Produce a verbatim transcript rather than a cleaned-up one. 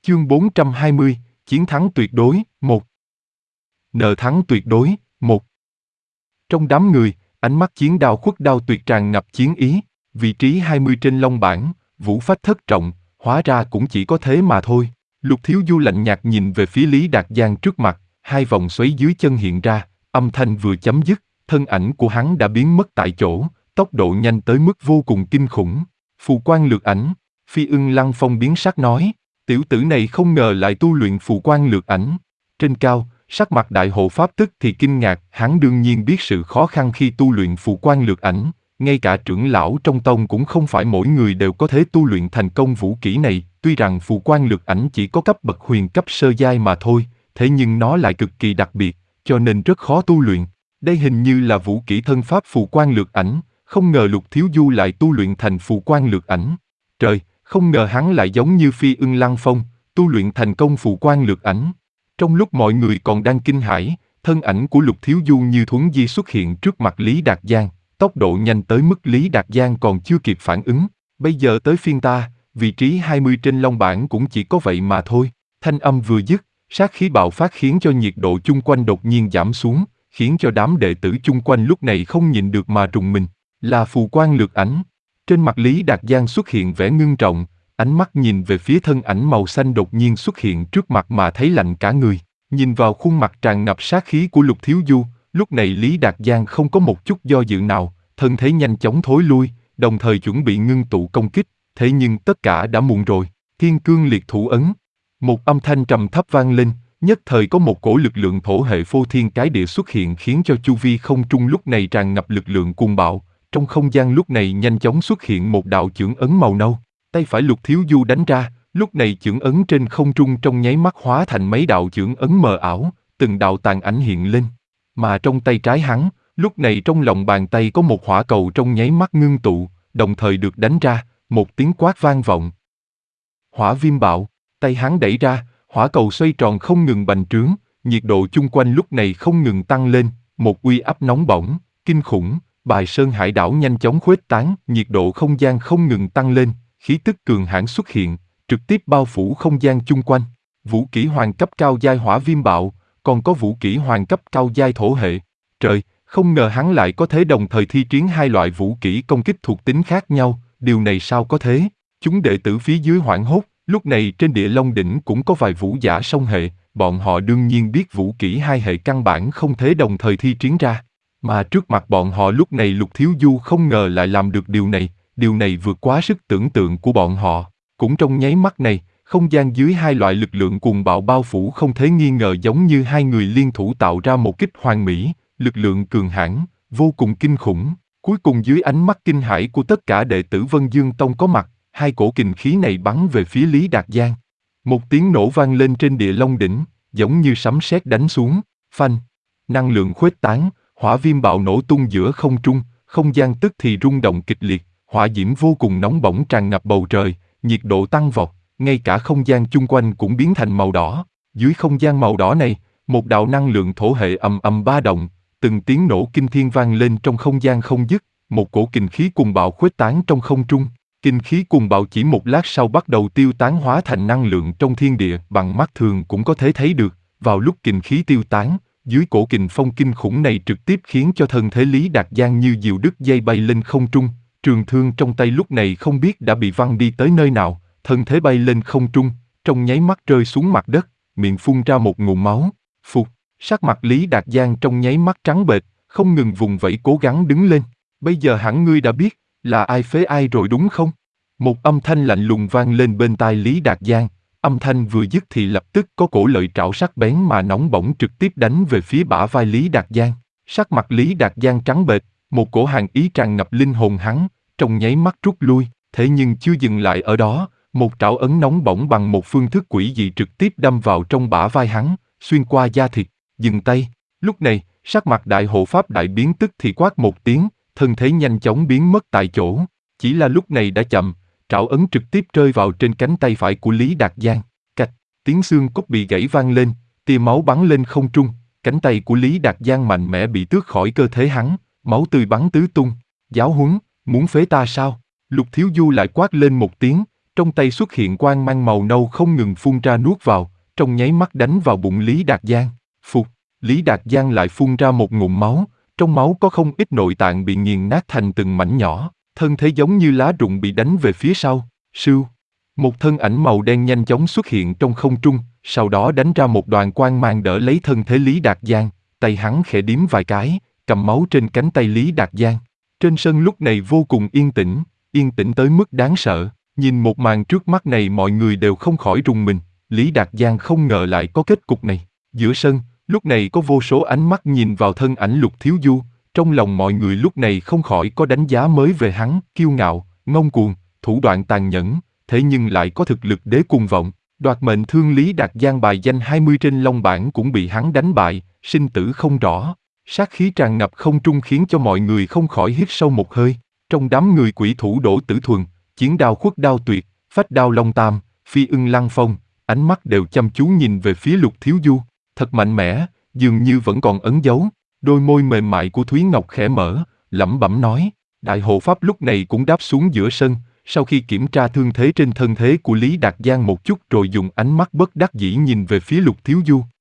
Chương bốn trăm hai mươi, Chiến thắng tuyệt đối, một. Nợ thắng tuyệt đối, một. Trong đám người, ánh mắt chiến đao khuất đao tuyệt tràn ngập chiến ý, vị trí hai mươi trên long bảng, vũ phách thất trọng, hóa ra cũng chỉ có thế mà thôi. Lục Thiếu Du lạnh nhạt nhìn về phía Lý Đạt Giang trước mặt, hai vòng xoáy dưới chân hiện ra, âm thanh vừa chấm dứt, thân ảnh của hắn đã biến mất tại chỗ, tốc độ nhanh tới mức vô cùng kinh khủng. Phù quan lược ảnh, Phi Ưng Lăng Phong biến sắc nói, tiểu tử này không ngờ lại tu luyện phù quan lược ảnh. Trên cao, sắc mặt đại hộ pháp tức thì kinh ngạc, hắn đương nhiên biết sự khó khăn khi tu luyện phù quan lược ảnh, ngay cả trưởng lão trong tông cũng không phải mỗi người đều có thể tu luyện thành công vũ kỹ này, tuy rằng phù quan lược ảnh chỉ có cấp bậc huyền cấp sơ giai mà thôi, thế nhưng nó lại cực kỳ đặc biệt, cho nên rất khó tu luyện. Đây hình như là vũ kỹ thân pháp phù quan lược ảnh, không ngờ Lục Thiếu Du lại tu luyện thành phù quan lược ảnh. Trời, không ngờ hắn lại giống như Phi Ưng Lăng Phong, tu luyện thành công phù quan lược ảnh. Trong lúc mọi người còn đang kinh hãi, thân ảnh của Lục Thiếu Du như thuấn di xuất hiện trước mặt Lý Đạt Giang, tốc độ nhanh tới mức Lý Đạt Giang còn chưa kịp phản ứng. Bây giờ tới phiên ta, vị trí hai mươi trên long bảng cũng chỉ có vậy mà thôi. Thanh âm vừa dứt, sát khí bạo phát khiến cho nhiệt độ chung quanh đột nhiên giảm xuống, khiến cho đám đệ tử chung quanh lúc này không nhịn được mà rùng mình. Là phù quan lược ảnh. Trên mặt Lý Đạt Giang xuất hiện vẻ ngưng trọng, ánh mắt nhìn về phía thân ảnh màu xanh đột nhiên xuất hiện trước mặt mà thấy lạnh cả người. Nhìn vào khuôn mặt tràn ngập sát khí của Lục Thiếu Du, lúc này Lý Đạt Giang không có một chút do dự nào, thân thế nhanh chóng thối lui, đồng thời chuẩn bị ngưng tụ công kích, thế nhưng tất cả đã muộn rồi. Thiên cương liệt thủ ấn. Một âm thanh trầm thấp vang lên, nhất thời có một cổ lực lượng thổ hệ phô thiên cái địa xuất hiện khiến cho chu vi không trung lúc này tràn ngập lực lượng cuồng bạo. Trong không gian lúc này nhanh chóng xuất hiện một đạo chưởng ấn màu nâu, tay phải Lục Thiếu Du đánh ra, lúc này chưởng ấn trên không trung trong nháy mắt hóa thành mấy đạo chưởng ấn mờ ảo, từng đạo tàn ảnh hiện lên. Mà trong tay trái hắn, lúc này trong lòng bàn tay có một hỏa cầu trong nháy mắt ngưng tụ, đồng thời được đánh ra, một tiếng quát vang vọng. Hỏa viêm bạo, tay hắn đẩy ra, hỏa cầu xoay tròn không ngừng bành trướng, nhiệt độ chung quanh lúc này không ngừng tăng lên, một uy áp nóng bỏng, kinh khủng. Bài Sơn Hải đảo nhanh chóng khuếch tán, nhiệt độ không gian không ngừng tăng lên, khí tức cường hãn xuất hiện, trực tiếp bao phủ không gian chung quanh. Vũ kỹ hoàng cấp cao giai hỏa viêm bạo, còn có vũ kỹ hoàng cấp cao giai thổ hệ. Trời, không ngờ hắn lại có thể đồng thời thi triển hai loại vũ kỹ công kích thuộc tính khác nhau, điều này sao có thế? Chúng đệ tử phía dưới hoảng hốt, lúc này trên Địa Long đỉnh cũng có vài vũ giả song hệ, bọn họ đương nhiên biết vũ kỹ hai hệ căn bản không thể đồng thời thi triển ra. Mà trước mặt bọn họ lúc này Lục Thiếu Du không ngờ lại làm được điều này, điều này vượt quá sức tưởng tượng của bọn họ. Cũng trong nháy mắt này, không gian dưới hai loại lực lượng cuồng bạo bao phủ không thể nghi ngờ giống như hai người liên thủ tạo ra một kích hoàn mỹ, lực lượng cường hãn, vô cùng kinh khủng. Cuối cùng dưới ánh mắt kinh hãi của tất cả đệ tử Vân Dương Tông có mặt, hai cổ kình khí này bắn về phía Lý Đạt Giang. Một tiếng nổ vang lên trên Địa Long đỉnh, giống như sấm sét đánh xuống, phanh, năng lượng khuếch tán. Hỏa viêm bạo nổ tung giữa không trung, không gian tức thì rung động kịch liệt, hỏa diễm vô cùng nóng bỏng tràn ngập bầu trời, nhiệt độ tăng vọt, ngay cả không gian chung quanh cũng biến thành màu đỏ. Dưới không gian màu đỏ này, một đạo năng lượng thổ hệ ầm ầm ba động, từng tiếng nổ kinh thiên vang lên trong không gian không dứt, một cổ kình khí cuồng bạo khuếch tán trong không trung. Kinh khí cuồng bạo chỉ một lát sau bắt đầu tiêu tán hóa thành năng lượng trong thiên địa, bằng mắt thường cũng có thể thấy được. Vào lúc kình khí tiêu tán, dưới cổ kình phong kinh khủng này trực tiếp khiến cho thân thể Lý Đạt Giang như diều đứt dây bay lên không trung, trường thương trong tay lúc này không biết đã bị văng đi tới nơi nào, thân thế bay lên không trung, trong nháy mắt rơi xuống mặt đất, miệng phun ra một ngụm máu. Phục, sắc mặt Lý Đạt Giang trong nháy mắt trắng bệch, không ngừng vùng vẫy cố gắng đứng lên. Bây giờ hẳn ngươi đã biết là ai phế ai rồi đúng không? Một âm thanh lạnh lùng vang lên bên tai Lý Đạt Giang. Âm thanh vừa dứt thì lập tức có cổ lợi trảo sắc bén mà nóng bỏng trực tiếp đánh về phía bả vai Lý Đạt Giang. Sắc mặt Lý Đạt Giang trắng bệch, một cổ hàn ý tràn ngập linh hồn hắn, trong nháy mắt rút lui, thế nhưng chưa dừng lại ở đó, một trảo ấn nóng bỏng bằng một phương thức quỷ dị trực tiếp đâm vào trong bả vai hắn, xuyên qua da thịt, dừng tay. Lúc này, sắc mặt đại hộ pháp đại biến tức thì quát một tiếng, thân thế nhanh chóng biến mất tại chỗ. Chỉ là lúc này đã chậm. Trảo ấn trực tiếp rơi vào trên cánh tay phải của Lý Đạt Giang. Cạch, tiếng xương cốt bị gãy vang lên, tia máu bắn lên không trung, cánh tay của Lý Đạt Giang mạnh mẽ bị tước khỏi cơ thể hắn, máu tươi bắn tứ tung. Giáo huấn, muốn phế ta sao? Lục Thiếu Du lại quát lên một tiếng, Trong tay xuất hiện quang mang màu nâu không ngừng phun ra nuốt vào, trong nháy mắt đánh vào bụng Lý Đạt Giang. Phục, Lý Đạt Giang lại phun ra một ngụm máu, trong máu có không ít nội tạng bị nghiền nát thành từng mảnh nhỏ, thân thể giống như lá rụng bị đánh về phía sau. Sưu, một thân ảnh màu đen nhanh chóng xuất hiện trong không trung, sau đó đánh ra một đoàn quang mang đỡ lấy thân thể Lý Đạt Giang, tay hắn khẽ điếm vài cái, cầm máu trên cánh tay Lý Đạt Giang. Trên sân lúc này vô cùng yên tĩnh, yên tĩnh tới mức đáng sợ, nhìn một màn trước mắt này mọi người đều không khỏi rùng mình, Lý Đạt Giang không ngờ lại có kết cục này. Giữa sân, lúc này có vô số ánh mắt nhìn vào thân ảnh Lục Thiếu Du, trong lòng mọi người lúc này không khỏi có đánh giá mới về hắn, kiêu ngạo, ngông cuồng, thủ đoạn tàn nhẫn, thế nhưng lại có thực lực đế cuồng vọng, đoạt mệnh thương Lý Đạt Giang bài danh hai mươi trên long bảng cũng bị hắn đánh bại, sinh tử không rõ. Sát khí tràn ngập không trung khiến cho mọi người không khỏi hít sâu một hơi. Trong đám người quỷ thủ Đỗ Tử Thuần, chiến đao khuất đao tuyệt, phách đao long tam, phi ưng lăng phong, ánh mắt đều chăm chú nhìn về phía Lục Thiếu Du. Thật mạnh mẽ, dường như vẫn còn ẩn giấu. Đôi môi mềm mại của Thúy Ngọc khẽ mở, lẩm bẩm nói. Đại hộ pháp lúc này cũng đáp xuống giữa sân, sau khi kiểm tra thương thế trên thân thế của Lý Đạt Giang một chút rồi dùng ánh mắt bất đắc dĩ nhìn về phía Lục Thiếu Du.